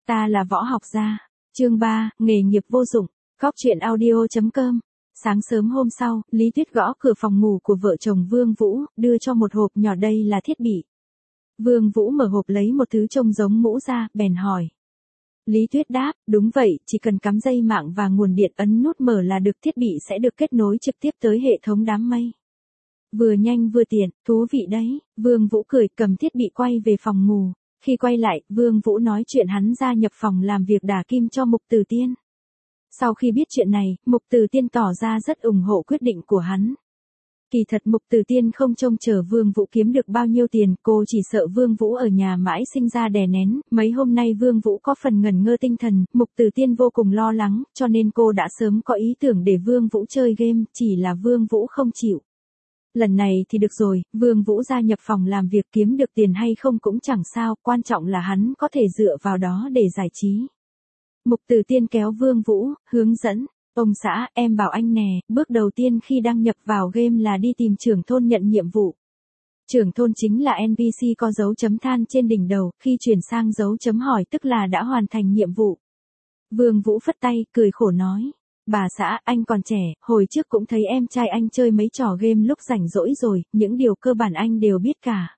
Ta là Võ Học Gia. Chương 3, nghề nghiệp vô dụng. Góc truyện audio.com. Sáng sớm hôm sau, Lý Tuyết gõ cửa phòng ngủ của vợ chồng Vương Vũ, đưa cho một hộp nhỏ, đây là thiết bị. Vương Vũ mở hộp lấy một thứ trông giống mũ ra, bèn hỏi. Lý Tuyết đáp, đúng vậy, chỉ cần cắm dây mạng và nguồn điện, ấn nút mở là được, thiết bị sẽ được kết nối trực tiếp tới hệ thống đám mây. Vừa nhanh vừa tiện, thú vị đấy. Vương Vũ cười, cầm thiết bị quay về phòng ngủ. Khi quay lại, Vương Vũ nói chuyện hắn gia nhập phòng làm việc đả kim cho Mục Từ Tiên. Sau khi biết chuyện này, Mục Từ Tiên tỏ ra rất ủng hộ quyết định của hắn. Kỳ thật Mục Từ Tiên không trông chờ Vương Vũ kiếm được bao nhiêu tiền, cô chỉ sợ Vương Vũ ở nhà mãi sinh ra đè nén. Mấy hôm nay Vương Vũ có phần ngẩn ngơ tinh thần, Mục Từ Tiên vô cùng lo lắng, cho nên cô đã sớm có ý tưởng để Vương Vũ chơi game, chỉ là Vương Vũ không chịu. Lần này thì được rồi, Vương Vũ gia nhập phòng làm việc, kiếm được tiền hay không cũng chẳng sao, quan trọng là hắn có thể dựa vào đó để giải trí. Mục Từ Tiên kéo Vương Vũ, hướng dẫn. Ông xã, em bảo anh nè, bước đầu tiên khi đăng nhập vào game là đi tìm trưởng thôn nhận nhiệm vụ. Trưởng thôn chính là NPC có dấu chấm than trên đỉnh đầu, khi chuyển sang dấu chấm hỏi tức là đã hoàn thành nhiệm vụ. Vương Vũ phất tay, cười khổ nói. Bà xã, anh còn trẻ, hồi trước cũng thấy em trai anh chơi mấy trò game lúc rảnh rỗi rồi, những điều cơ bản anh đều biết cả.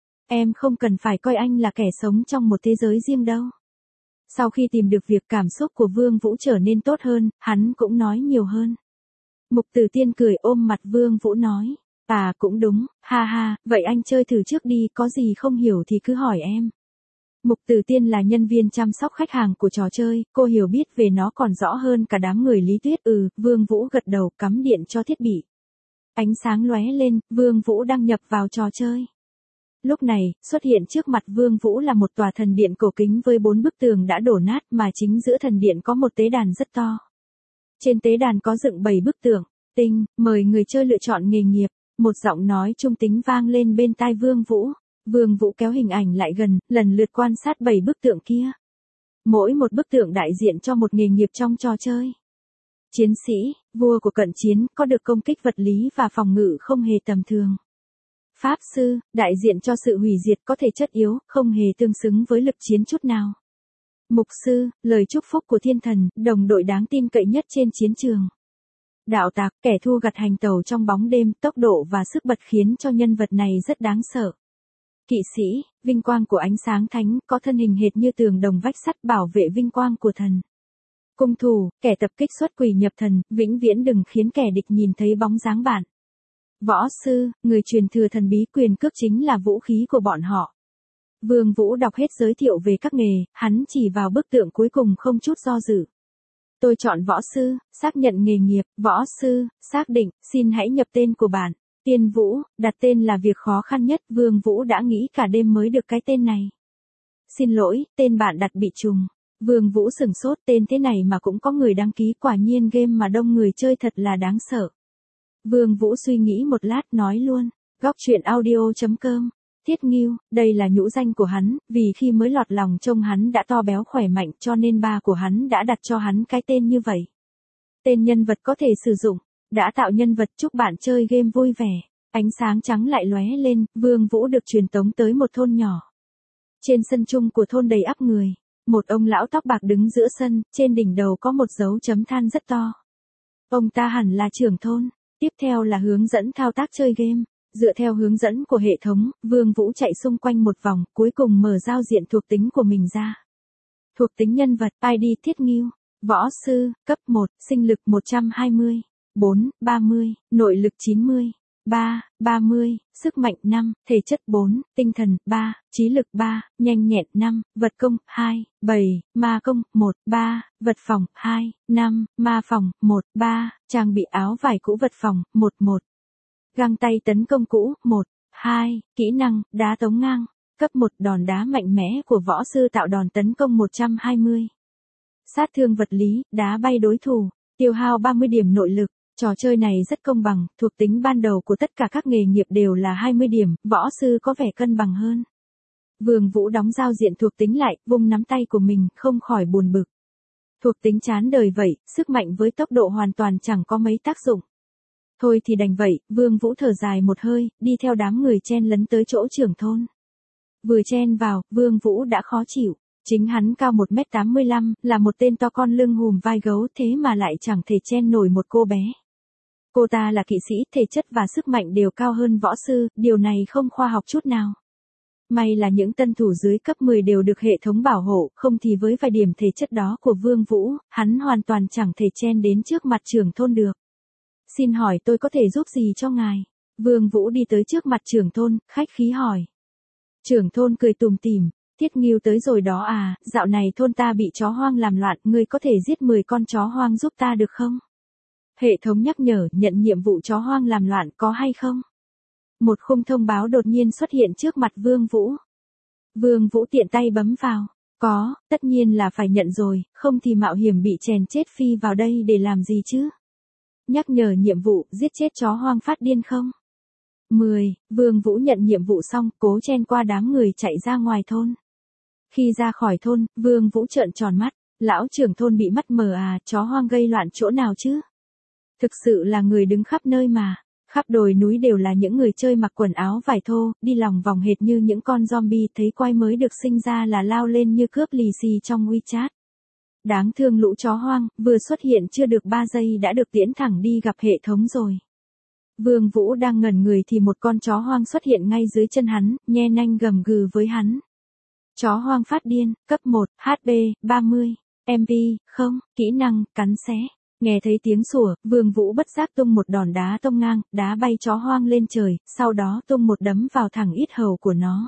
Em không cần phải coi anh là kẻ sống trong một thế giới riêng đâu. Sau khi tìm được việc, cảm xúc của Vương Vũ trở nên tốt hơn, hắn cũng nói nhiều hơn. Mục Từ Tiên cười ôm mặt Vương Vũ nói. À cũng đúng, ha ha, vậy anh chơi thử trước đi, có gì không hiểu thì cứ hỏi em. Mục Từ Tiên là nhân viên chăm sóc khách hàng của trò chơi, cô hiểu biết về nó còn rõ hơn cả đám người Lý Tuyết. Vương Vũ gật đầu, cắm điện cho thiết bị. Ánh sáng lóe lên, Vương Vũ đăng nhập vào trò chơi. Lúc này, xuất hiện trước mặt Vương Vũ là một tòa thần điện cổ kính với 4 bức tường đã đổ nát, mà chính giữa thần điện có một tế đàn rất to. Trên tế đàn có dựng 7 bức tượng. Mời người chơi lựa chọn nghề nghiệp. Một giọng nói trung tính vang lên bên tai Vương Vũ. Vương Vũ kéo hình ảnh lại gần, lần lượt quan sát 7 bức tượng kia. Mỗi một bức tượng đại diện cho một nghề nghiệp trong trò chơi. Chiến sĩ, vua của cận chiến, có được công kích vật lý và phòng ngự không hề tầm thường. Pháp sư, đại diện cho sự hủy diệt, có thể chất yếu, không hề tương xứng với lực chiến chút nào. Mục sư, lời chúc phúc của thiên thần, đồng đội đáng tin cậy nhất trên chiến trường. Đạo tặc, kẻ thù gặt hành tẩu trong bóng đêm, tốc độ và sức bật khiến cho nhân vật này rất đáng sợ. Kỵ sĩ, vinh quang của ánh sáng thánh, có thân hình hệt như tường đồng vách sắt, bảo vệ vinh quang của thần. Cung thủ, kẻ tập kích xuất quỷ nhập thần, vĩnh viễn đừng khiến kẻ địch nhìn thấy bóng dáng bạn. Võ sư, người truyền thừa thần bí, quyền cước chính là vũ khí của bọn họ. Vương Vũ đọc hết giới thiệu về các nghề, hắn chỉ vào bức tượng cuối cùng không chút do dự. Tôi chọn võ sư, xác nhận nghề nghiệp. Võ sư, xác định, xin hãy nhập tên của bạn. Tiên Vũ, đặt tên là việc khó khăn nhất, Vương Vũ đã nghĩ cả đêm mới được cái tên này. Xin lỗi, tên bạn đặt bị trùng. Vương Vũ sửng sốt, tên thế này mà cũng có người đăng ký, quả nhiên game mà đông người chơi thật là đáng sợ. Vương Vũ suy nghĩ một lát, nói luôn. Góc truyện audio.com. Thiết Ngưu, đây là nhũ danh của hắn, vì khi mới lọt lòng trông hắn đã to béo khỏe mạnh, cho nên ba của hắn đã đặt cho hắn cái tên như vậy. Tên nhân vật có thể sử dụng. Đã tạo nhân vật, chúc bạn chơi game vui vẻ. Ánh sáng trắng lại lóe lên, Vương Vũ được truyền tống tới một thôn nhỏ. Trên sân chung của thôn đầy ắp người. Một ông lão tóc bạc đứng giữa sân, trên đỉnh đầu có một dấu chấm than rất to. Ông ta hẳn là trưởng thôn. Tiếp theo là hướng dẫn thao tác chơi game. Dựa theo hướng dẫn của hệ thống, Vương Vũ chạy xung quanh một vòng, cuối cùng mở giao diện thuộc tính của mình ra. Thuộc tính nhân vật, ID Thiết Ngưu. Võ sư, cấp 1, sinh lực 120. 4, 30, nội lực 90, 3, 30, sức mạnh 5, thể chất 4, tinh thần 3, trí lực 3, nhanh nhẹn 5, vật công 2, 7, ma công 1, 3, vật phòng 2, 5, ma phòng 1, 3, trang bị áo vải cũ vật phòng 1, 1. Găng tay tấn công cũ 1, 2, kỹ năng đá tống ngang, cấp 1 đòn đá mạnh mẽ của võ sư tạo đòn tấn công 120. Sát thương vật lý, đá bay đối thủ, tiêu hao 30 điểm nội lực. Trò chơi này rất công bằng, thuộc tính ban đầu của tất cả các nghề nghiệp đều là 20 điểm, võ sư có vẻ cân bằng hơn. Vương Vũ đóng giao diện thuộc tính lại, vung nắm tay của mình, không khỏi buồn bực. Thuộc tính chán đời vậy, sức mạnh với tốc độ hoàn toàn chẳng có mấy tác dụng. Thôi thì đành vậy, Vương Vũ thở dài một hơi, đi theo đám người chen lấn tới chỗ trưởng thôn. Vừa chen vào, Vương Vũ đã khó chịu. Chính hắn cao 1m85, là một tên to con lưng hùm vai gấu thế mà lại chẳng thể chen nổi một cô bé. Cô ta là kỵ sĩ, thể chất và sức mạnh đều cao hơn võ sư, điều này không khoa học chút nào. May là những tân thủ dưới cấp 10 đều được hệ thống bảo hộ, không thì với vài điểm thể chất đó của Vương Vũ, hắn hoàn toàn chẳng thể chen đến trước mặt trưởng thôn được. Xin hỏi tôi có thể giúp gì cho ngài? Vương Vũ đi tới trước mặt trưởng thôn, khách khí hỏi. Trưởng thôn cười tủm tỉm, Tiết Ngưu tới rồi đó à, dạo này thôn ta bị chó hoang làm loạn, ngươi có thể giết 10 con chó hoang giúp ta được không? Hệ thống nhắc nhở, nhận nhiệm vụ chó hoang làm loạn có hay không? Một khung thông báo đột nhiên xuất hiện trước mặt Vương Vũ. Vương Vũ tiện tay bấm vào. Có, tất nhiên là phải nhận rồi, không thì mạo hiểm bị chèn chết phi vào đây để làm gì chứ? Nhắc nhở nhiệm vụ, giết chết chó hoang phát điên không? 10, Vương Vũ nhận nhiệm vụ xong, cố chen qua đám người chạy ra ngoài thôn. Khi ra khỏi thôn, Vương Vũ trợn tròn mắt, lão trưởng thôn bị mắt mờ à, chó hoang gây loạn chỗ nào chứ? Thực sự là người đứng khắp nơi mà. Khắp đồi núi đều là những người chơi mặc quần áo vải thô, đi lòng vòng hệt như những con zombie, thấy quái mới được sinh ra là lao lên như cướp lì xì trong WeChat. Đáng thương lũ chó hoang, vừa xuất hiện chưa được 3 giây đã được tiễn thẳng đi gặp hệ thống rồi. Vương Vũ đang ngẩn người thì một con chó hoang xuất hiện ngay dưới chân hắn, nhe nanh gầm gừ với hắn. Chó hoang phát điên, cấp 1, HP, 30, MP, không, kỹ năng, cắn xé. Nghe thấy tiếng sủa, Vương Vũ bất giác tung một đòn đá tông ngang, đá bay chó hoang lên trời, sau đó tung một đấm vào thẳng yết hầu của nó.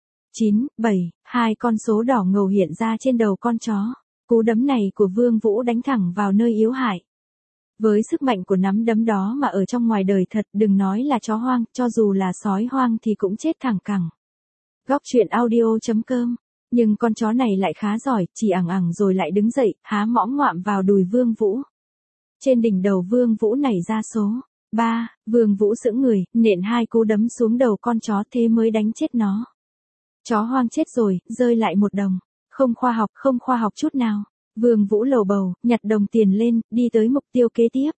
9, 7, 2 con số đỏ ngầu hiện ra trên đầu con chó. Cú đấm này của Vương Vũ đánh thẳng vào nơi yếu hại. Với sức mạnh của nắm đấm đó mà ở trong ngoài đời thật, đừng nói là chó hoang, cho dù là sói hoang thì cũng chết thẳng cẳng. Góc truyện audio.com. Nhưng con chó này lại khá giỏi, chỉ ẳng ẳng rồi lại đứng dậy, há mõm ngoạm vào đùi Vương Vũ. Trên đỉnh đầu Vương Vũ nảy ra số 3, Vương Vũ sững người, nện 2 cú đấm xuống đầu con chó thế mới đánh chết nó. Chó hoang chết rồi, rơi lại một đồng. Không khoa học chút nào. Vương Vũ lầu bầu, nhặt đồng tiền lên, đi tới mục tiêu kế tiếp.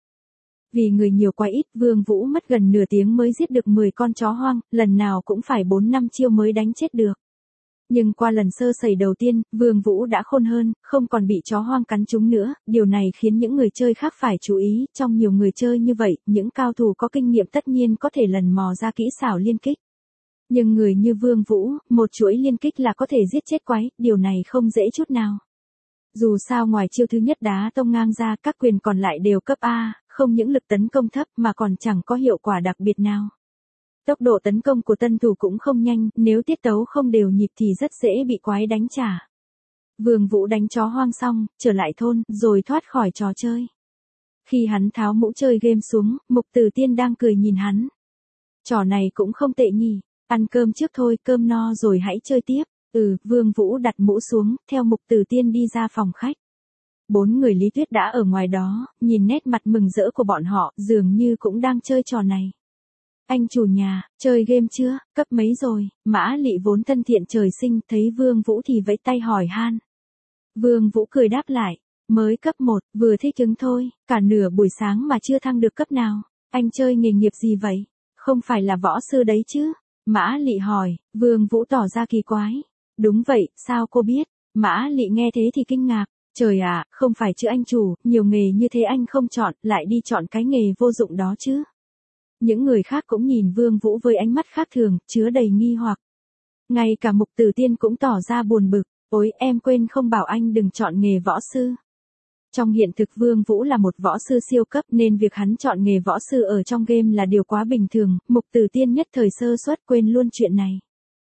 Vì người nhiều quá ít, Vương Vũ mất gần nửa tiếng mới giết được 10 con chó hoang, lần nào cũng phải 4-5 chiêu mới đánh chết được. Nhưng qua lần sơ sẩy đầu tiên, Vương Vũ đã khôn hơn, không còn bị chó hoang cắn trúng nữa, điều này khiến những người chơi khác phải chú ý, trong nhiều người chơi như vậy, những cao thủ có kinh nghiệm tất nhiên có thể lần mò ra kỹ xảo liên kích. Nhưng người như Vương Vũ, một chuỗi liên kích là có thể giết chết quái, điều này không dễ chút nào. Dù sao ngoài chiêu thứ nhất đá tông ngang ra, các quyền còn lại đều cấp A, không những lực tấn công thấp mà còn chẳng có hiệu quả đặc biệt nào. Tốc độ tấn công của tân thủ cũng không nhanh, nếu tiết tấu không đều nhịp thì rất dễ bị quái đánh trả. Vương Vũ đánh chó hoang xong, trở lại thôn, rồi thoát khỏi trò chơi. Khi hắn tháo mũ chơi game xuống, Mục Tử Tiên đang cười nhìn hắn. Trò này cũng không tệ nhỉ, ăn cơm trước thôi, cơm no rồi hãy chơi tiếp. Vương Vũ đặt mũ xuống, theo Mục Tử Tiên đi ra phòng khách. 4 người Lý Tuyết đã ở ngoài đó, nhìn nét mặt mừng rỡ của bọn họ, dường như cũng đang chơi trò này. Anh chủ nhà, chơi game chưa, cấp mấy rồi? Mã Lị vốn thân thiện trời sinh, thấy Vương Vũ thì vẫy tay hỏi han. Vương Vũ cười đáp lại, mới cấp 1, vừa thích ứng thôi, cả nửa buổi sáng mà chưa thăng được cấp nào. Anh chơi nghề nghiệp gì vậy? Không phải là võ sư đấy chứ? Mã Lị hỏi. Vương Vũ tỏ ra kỳ quái. Đúng vậy, sao cô biết? Mã Lị nghe thế thì kinh ngạc. Trời ạ, không phải chứ anh chủ, nhiều nghề như thế anh không chọn, lại đi chọn cái nghề vô dụng đó chứ. Những người khác cũng nhìn Vương Vũ với ánh mắt khác thường, chứa đầy nghi hoặc. Ngay cả Mục Tử Tiên cũng tỏ ra buồn bực, ôi em quên không bảo anh đừng chọn nghề võ sư. Trong hiện thực Vương Vũ là một võ sư siêu cấp nên việc hắn chọn nghề võ sư ở trong game là điều quá bình thường, Mục Tử Tiên nhất thời sơ suất quên luôn chuyện này.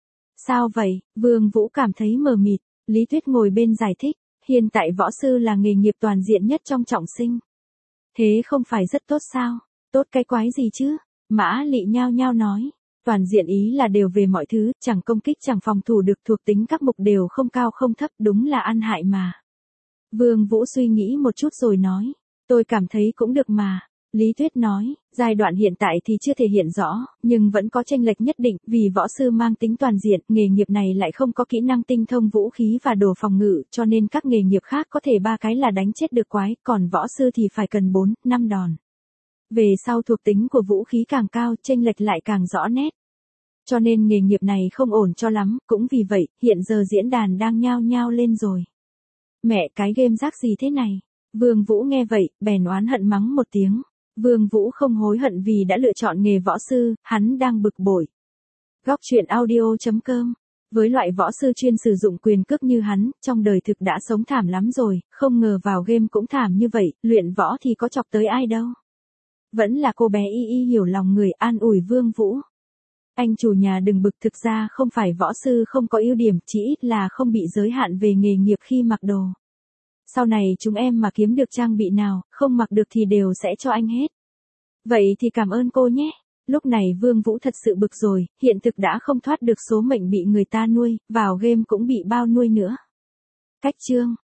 Sao vậy? Vương Vũ cảm thấy mờ mịt, Lý Tuyết ngồi bên giải thích, hiện tại võ sư là nghề nghiệp toàn diện nhất trong trọng sinh. Thế không phải rất tốt sao? Tốt cái quái gì chứ? Mã Lị nhao nhao nói, toàn diện ý là đều về mọi thứ, chẳng công kích chẳng phòng thủ được, thuộc tính các mục đều không cao không thấp, đúng là ăn hại mà. Vương Vũ suy nghĩ một chút rồi nói, tôi cảm thấy cũng được mà. Lý Tuyết nói, giai đoạn hiện tại thì chưa thể hiện rõ, nhưng vẫn có chênh lệch nhất định, vì võ sư mang tính toàn diện, nghề nghiệp này lại không có kỹ năng tinh thông vũ khí và đồ phòng ngự, cho nên các nghề nghiệp khác có thể 3 cái là đánh chết được quái, còn võ sư thì phải cần 4, 5 đòn. Về sau thuộc tính của vũ khí càng cao, chênh lệch lại càng rõ nét. Cho nên nghề nghiệp này không ổn cho lắm, cũng vì vậy, hiện giờ diễn đàn đang nhao nhao lên rồi. Mẹ cái game rác gì thế này? Vương Vũ nghe vậy, bèn oán hận mắng một tiếng. Vương Vũ không hối hận vì đã lựa chọn nghề võ sư, hắn đang bực bội. Góc truyện audio.com. Với loại võ sư chuyên sử dụng quyền cước như hắn, trong đời thực đã sống thảm lắm rồi, không ngờ vào game cũng thảm như vậy, luyện võ thì có chọc tới ai đâu. Vẫn là cô bé Y Y hiểu lòng người an ủi Vương Vũ. Anh chủ nhà đừng bực, thực ra không phải võ sư không có ưu điểm, chỉ ít là không bị giới hạn về nghề nghiệp khi mặc đồ. Sau này chúng em mà kiếm được trang bị nào, không mặc được thì đều sẽ cho anh hết. Vậy thì cảm ơn cô nhé. Lúc này Vương Vũ thật sự bực rồi, hiện thực đã không thoát được số mệnh bị người ta nuôi, vào game cũng bị bao nuôi nữa. Cách chương